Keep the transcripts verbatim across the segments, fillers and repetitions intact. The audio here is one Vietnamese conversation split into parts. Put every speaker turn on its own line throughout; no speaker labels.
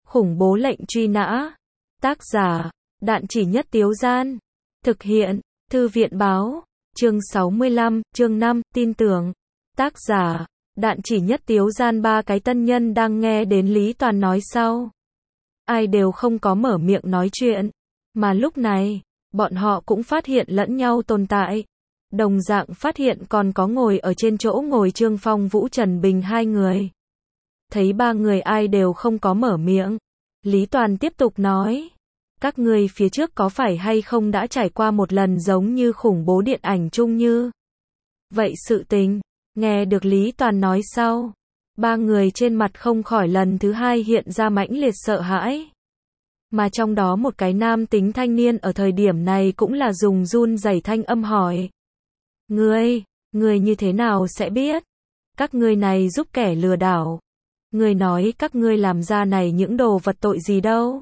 Khủng bố lệnh truy nã. Tác giả, Đạn Chỉ Nhất Tiếu Gian. Thực hiện, Thư viện Báo. Chương sáu mươi lăm, chương năm, tin tưởng. Tác giả, Đạn Chỉ Nhất Tiếu Gian. Ba cái tân nhân đang nghe đến Lý Toàn nói sau. Ai đều không có mở miệng nói chuyện. Mà lúc này, bọn họ cũng phát hiện lẫn nhau tồn tại. Đồng dạng phát hiện còn có ngồi ở trên chỗ ngồi Trương Phong Vũ Trần Bình hai người. Thấy ba người ai đều không có mở miệng. Lý Toàn tiếp tục nói. Các ngươi phía trước có phải hay không đã trải qua một lần giống như khủng bố điện ảnh chung như vậy sự tình. Nghe được Lý Toàn nói sau. Ba người trên mặt không khỏi lần thứ hai hiện ra mãnh liệt sợ hãi. Mà trong đó một cái nam tính thanh niên ở thời điểm này cũng là dùng run rẩy thanh âm hỏi. Ngươi, ngươi như thế nào sẽ biết? Các ngươi này giúp kẻ lừa đảo. Ngươi nói các ngươi làm ra này những đồ vật tội gì đâu?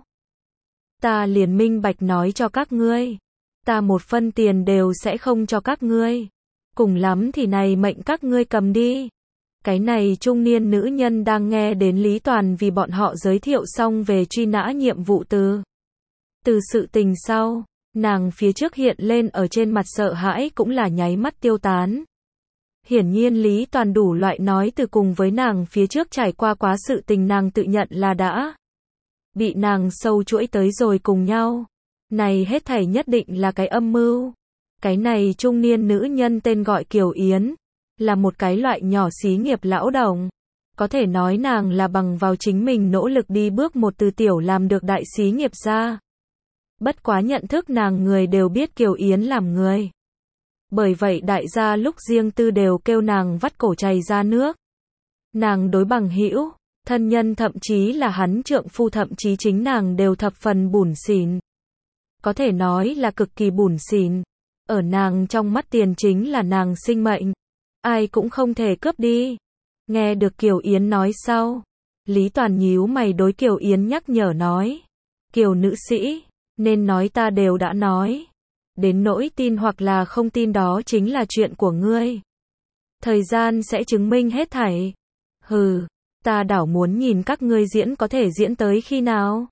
Ta liền minh bạch nói cho các ngươi. Ta một phân tiền đều sẽ không cho các ngươi. Cùng lắm thì này mệnh các ngươi cầm đi. Cái này trung niên nữ nhân đang nghe đến Lý Toàn vì bọn họ giới thiệu xong về truy nã nhiệm vụ từ. Từ sự tình sau, nàng phía trước hiện lên ở trên mặt sợ hãi cũng là nháy mắt tiêu tán. Hiển nhiên Lý Toàn đủ loại nói từ cùng với nàng phía trước trải qua quá sự tình nàng tự nhận là đã bị nàng sâu chuỗi tới rồi cùng nhau. Này hết thảy nhất định là cái âm mưu. Cái này trung niên nữ nhân tên gọi Kiều Yến, là một cái loại nhỏ xí nghiệp lão đồng. Có thể nói nàng là bằng vào chính mình nỗ lực đi bước một từ tiểu làm được đại xí nghiệp ra. Bất quá nhận thức nàng người đều biết Kiều Yến làm người. Bởi vậy đại gia lúc riêng tư đều kêu nàng vắt cổ chảy ra nước. Nàng đối bằng hữu, thân nhân thậm chí là hắn trượng phu thậm chí chính nàng đều thập phần bủn xỉn. Có thể nói là cực kỳ bủn xỉn. Ở nàng trong mắt tiền chính là nàng sinh mệnh. Ai cũng không thể cướp đi. Nghe được Kiều Yến nói sau. Lý Toàn nhíu mày đối Kiều Yến nhắc nhở nói. Kiều nữ sĩ, nên nói ta đều đã nói. Đến nỗi tin hoặc là không tin đó chính là chuyện của ngươi. Thời gian sẽ chứng minh hết thảy. Hừ, ta đảo muốn nhìn các ngươi diễn có thể diễn tới khi nào.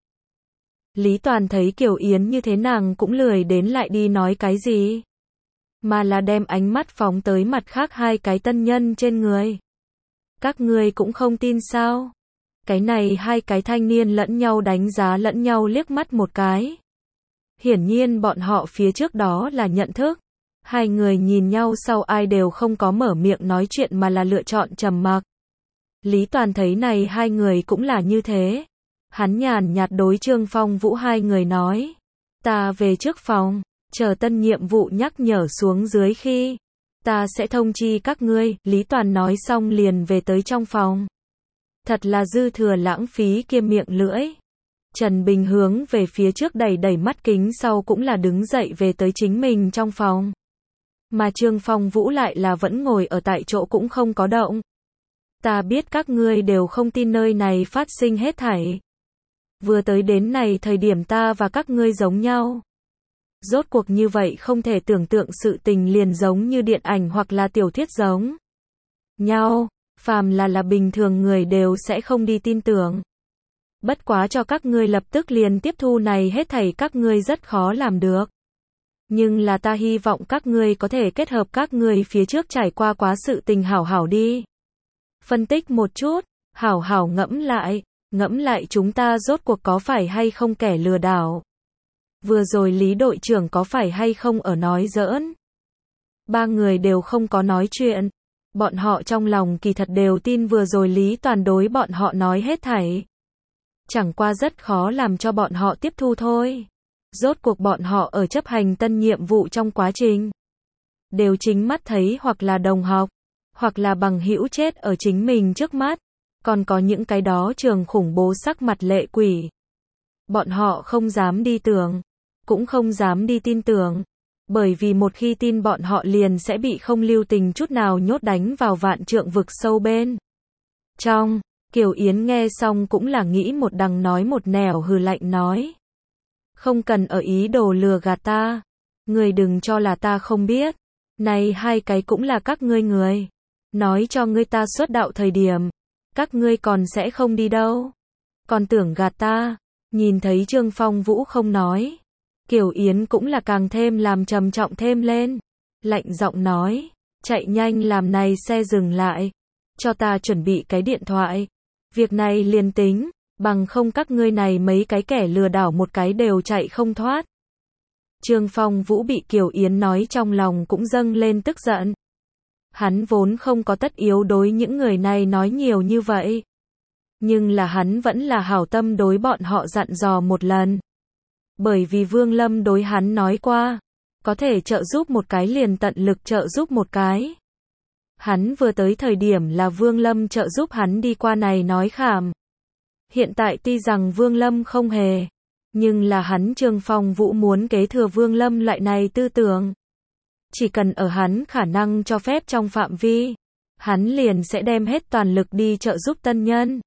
Lý Toàn thấy Kiều Yến như thế nàng cũng lười đến lại đi nói cái gì. Mà là đem ánh mắt phóng tới mặt khác hai cái tân nhân trên người. Các ngươi cũng không tin sao? Cái này hai cái thanh niên lẫn nhau đánh giá lẫn nhau liếc mắt một cái. Hiển nhiên bọn họ phía trước đó là nhận thức. Hai người nhìn nhau sau ai đều không có mở miệng nói chuyện mà là lựa chọn trầm mặc. Lý Toàn thấy này hai người cũng là như thế. Hắn nhàn nhạt đối Trương Phong Vũ hai người nói. Ta về trước phòng, chờ tân nhiệm vụ nhắc nhở xuống dưới khi. Ta sẽ thông chi các ngươi. Lý Toàn nói xong liền về tới trong phòng. Thật là dư thừa lãng phí kia miệng lưỡi. Trần Bình hướng về phía trước đẩy đẩy mắt kính sau cũng là đứng dậy về tới chính mình trong phòng. Mà Trương Phong Vũ lại là vẫn ngồi ở tại chỗ cũng không có động. Ta biết các ngươi đều không tin nơi này phát sinh hết thảy. Vừa tới đến này thời điểm ta và các ngươi giống nhau. Rốt cuộc như vậy không thể tưởng tượng sự tình liền giống như điện ảnh hoặc là tiểu thuyết giống nhau. Phàm là là bình thường người đều sẽ không đi tin tưởng. Bất quá cho các ngươi lập tức liền tiếp thu này hết thảy các ngươi rất khó làm được. Nhưng là ta hy vọng các ngươi có thể kết hợp các ngươi phía trước trải qua quá sự tình hảo hảo đi. Phân tích một chút, hảo hảo ngẫm lại, ngẫm lại chúng ta rốt cuộc có phải hay không kẻ lừa đảo. Vừa rồi Lý đội trưởng có phải hay không ở nói giỡn. Ba người đều không có nói chuyện. Bọn họ trong lòng kỳ thật đều tin vừa rồi Lý Toàn đối bọn họ nói hết thảy. Chẳng qua rất khó làm cho bọn họ tiếp thu thôi. Rốt cuộc bọn họ ở chấp hành tân nhiệm vụ trong quá trình. Đều chính mắt thấy hoặc là đồng học, hoặc là bằng hữu chết ở chính mình trước mắt. Còn có những cái đó trường khủng bố sắc mặt lệ quỷ. Bọn họ không dám đi tưởng, cũng không dám đi tin tưởng. Bởi vì một khi tin bọn họ liền sẽ bị không lưu tình chút nào nhốt đánh vào vạn trượng vực sâu bên trong. Kiều Yến nghe xong cũng là nghĩ một đằng nói một nẻo hừ lạnh nói. Không cần ở ý đồ lừa gạt ta. Người đừng cho là ta không biết. Này hai cái cũng là các ngươi người. Nói cho ngươi ta xuất đạo thời điểm. Các ngươi còn sẽ không đi đâu. Còn tưởng gạt ta. Nhìn thấy Trương Phong Vũ không nói, Kiều Yến cũng là càng thêm làm trầm trọng thêm lên. Lạnh giọng nói, chạy nhanh làm này xe dừng lại. Cho ta chuẩn bị cái điện thoại. Việc này liền tính, bằng không các ngươi này mấy cái kẻ lừa đảo một cái đều chạy không thoát. Trương Phong Vũ bị Kiều Yến nói trong lòng cũng dâng lên tức giận. Hắn vốn không có tất yếu đối những người này nói nhiều như vậy. Nhưng là hắn vẫn là hảo tâm đối bọn họ dặn dò một lần. Bởi vì Vương Lâm đối hắn nói qua, có thể trợ giúp một cái liền tận lực trợ giúp một cái. Hắn vừa tới thời điểm là Vương Lâm trợ giúp hắn đi qua này nói khảm. Hiện tại tuy rằng Vương Lâm không hề, nhưng là hắn Trương Phong Vũ muốn kế thừa Vương Lâm loại này tư tưởng. Chỉ cần ở hắn khả năng cho phép trong phạm vi, hắn liền sẽ đem hết toàn lực đi trợ giúp tân nhân.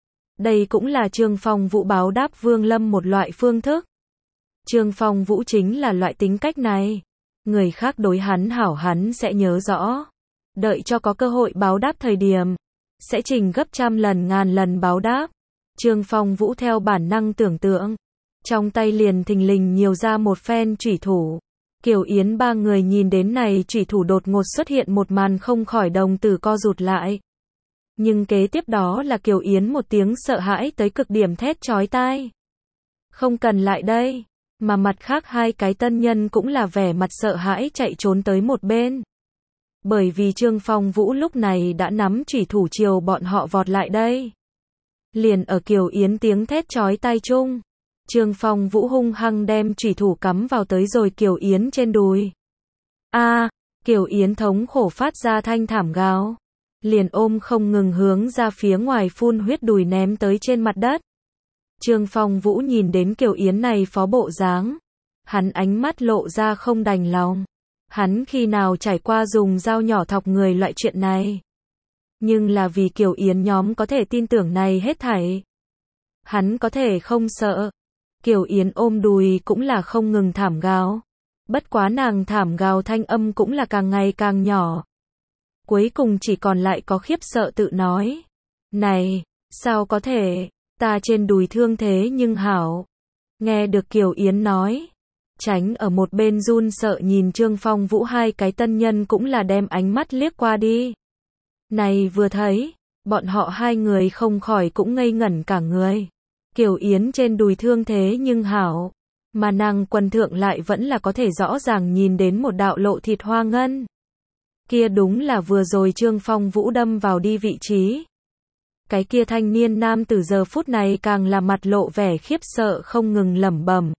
Đây cũng là Trương Phong Vũ báo đáp Vương Lâm một loại phương thức. Trương Phong Vũ chính là loại tính cách này. Người khác đối hắn hảo hắn sẽ nhớ rõ. Đợi cho có cơ hội báo đáp thời điểm, sẽ trình gấp trăm lần ngàn lần báo đáp. Trương Phong Vũ theo bản năng tưởng tượng, trong tay liền thình lình nhiều ra một phen chủy thủ. Kiều Yến ba người nhìn đến này chủy thủ đột ngột xuất hiện một màn không khỏi đồng tử co rụt lại. Nhưng kế tiếp đó là Kiều Yến một tiếng sợ hãi tới cực điểm thét chói tai. Không cần lại đây, mà mặt khác hai cái tân nhân cũng là vẻ mặt sợ hãi chạy trốn tới một bên. Bởi vì Trương Phong Vũ lúc này đã nắm chủy thủ chiều bọn họ vọt lại đây. Liền ở Kiều Yến tiếng thét chói tai chung, Trương Phong Vũ hung hăng đem chủy thủ cắm vào tới rồi Kiều Yến trên đùi. A, à, Kiều Yến thống khổ phát ra thanh thảm gào, liền ôm không ngừng hướng ra phía ngoài phun huyết đùi ném tới trên mặt đất. Trương Phong Vũ nhìn đến Kiều Yến này phó bộ dáng, hắn ánh mắt lộ ra không đành lòng. Hắn khi nào trải qua dùng dao nhỏ thọc người loại chuyện này. Nhưng là vì Kiều Yến nhóm có thể tin tưởng này hết thảy. Hắn có thể không sợ. Kiều Yến ôm đùi cũng là không ngừng thảm gào. Bất quá nàng thảm gào thanh âm cũng là càng ngày càng nhỏ. Cuối cùng chỉ còn lại có khiếp sợ tự nói. Này, sao có thể, ta trên đùi thương thế nhưng hảo. Nghe được Kiều Yến nói. Tránh ở một bên run sợ nhìn Trương Phong Vũ hai cái tân nhân cũng là đem ánh mắt liếc qua đi. Này vừa thấy, bọn họ hai người không khỏi cũng ngây ngẩn cả người. Kiều Yến trên đùi thương thế nhưng hảo, mà nàng quần thượng lại vẫn là có thể rõ ràng nhìn đến một đạo lộ thịt hoa ngân. Kia đúng là vừa rồi Trương Phong Vũ đâm vào đi vị trí. Cái kia thanh niên nam từ giờ phút này càng là mặt lộ vẻ khiếp sợ không ngừng lẩm bẩm.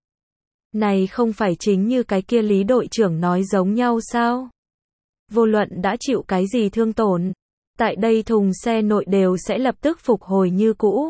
Này không phải chính như cái kia Lý đội trưởng nói giống nhau sao? Vô luận đã chịu cái gì thương tổn, tại đây thùng xe nội đều sẽ lập tức phục hồi như cũ.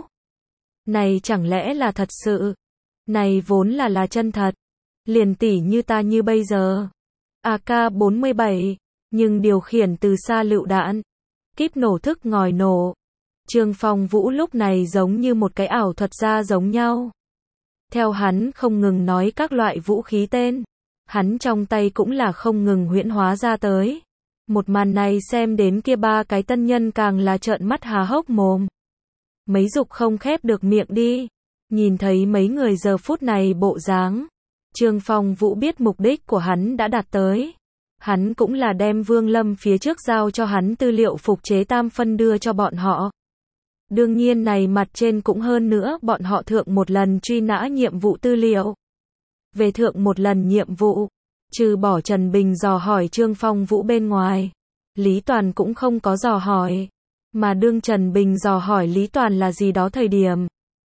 Này chẳng lẽ là thật sự? Này vốn là là chân thật. Liền tỉ như ta như bây giờ. A K bốn mươi bảy, nhưng điều khiển từ xa lựu đạn. Kíp nổ thức ngòi nổ. Trương Phong Vũ lúc này giống như một cái ảo thuật gia giống nhau. Theo hắn không ngừng nói các loại vũ khí tên, hắn trong tay cũng là không ngừng huyễn hóa ra tới. Một màn này xem đến kia ba cái tân nhân càng là trợn mắt há hốc mồm. Mấy dục không khép được miệng đi. Nhìn thấy mấy người giờ phút này bộ dáng, Trương Phong Vũ biết mục đích của hắn đã đạt tới. Hắn cũng là đem Vương Lâm phía trước giao cho hắn tư liệu phục chế tam phân đưa cho bọn họ. Đương nhiên này mặt trên cũng hơn nữa bọn họ thượng một lần truy nã nhiệm vụ tư liệu. Về thượng một lần nhiệm vụ, trừ bỏ Trần Bình dò hỏi Trương Phong Vũ bên ngoài, Lý Toàn cũng không có dò hỏi. Mà đương Trần Bình dò hỏi Lý Toàn là gì đó thời điểm,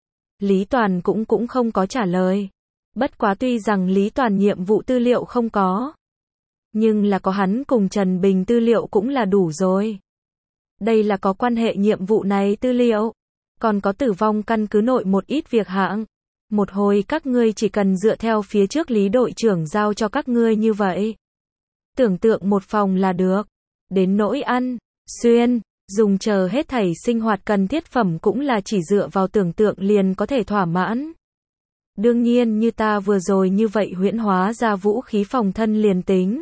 Lý Toàn cũng cũng không có trả lời. Bất quá tuy rằng Lý Toàn nhiệm vụ tư liệu không có, nhưng là có hắn cùng Trần Bình tư liệu cũng là đủ rồi. Đây là có quan hệ nhiệm vụ này tư liệu, còn có tử vong căn cứ nội một ít việc hạng. Một hồi các ngươi chỉ cần dựa theo phía trước Lý đội trưởng giao cho các ngươi như vậy. Tưởng tượng một phòng là được. Đến nỗi ăn, xuyên, dùng chờ hết thảy sinh hoạt cần thiết phẩm cũng là chỉ dựa vào tưởng tượng liền có thể thỏa mãn. Đương nhiên như ta vừa rồi như vậy huyễn hóa ra vũ khí phòng thân liền tính.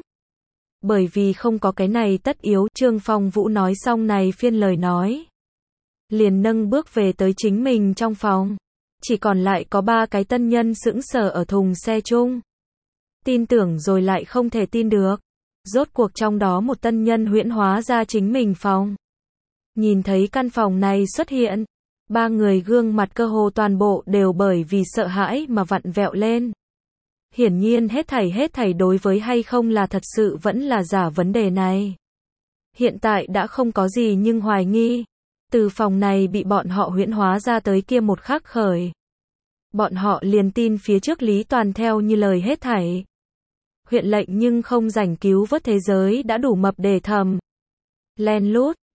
Bởi vì không có cái này tất yếu, Trương Phong Vũ nói xong này phiên lời nói. Liền nâng bước về tới chính mình trong phòng. Chỉ còn lại có ba cái tân nhân sững sờ ở thùng xe chung. Tin tưởng rồi lại không thể tin được. Rốt cuộc trong đó một tân nhân huyễn hóa ra chính mình phòng. Nhìn thấy căn phòng này xuất hiện, ba người gương mặt cơ hồ toàn bộ đều bởi vì sợ hãi mà vặn vẹo lên. Hiển nhiên hết thảy hết thảy đối với hay không là thật sự vẫn là giả vấn đề này. Hiện tại đã không có gì nhưng hoài nghi. Từ phòng này bị bọn họ huyễn hóa ra tới kia một khắc khởi. Bọn họ liền tin phía trước Lý Toàn theo như lời hết thảy. Huyện lệnh nhưng không rảnh cứu vớt thế giới đã đủ mập để thầm. Len lút,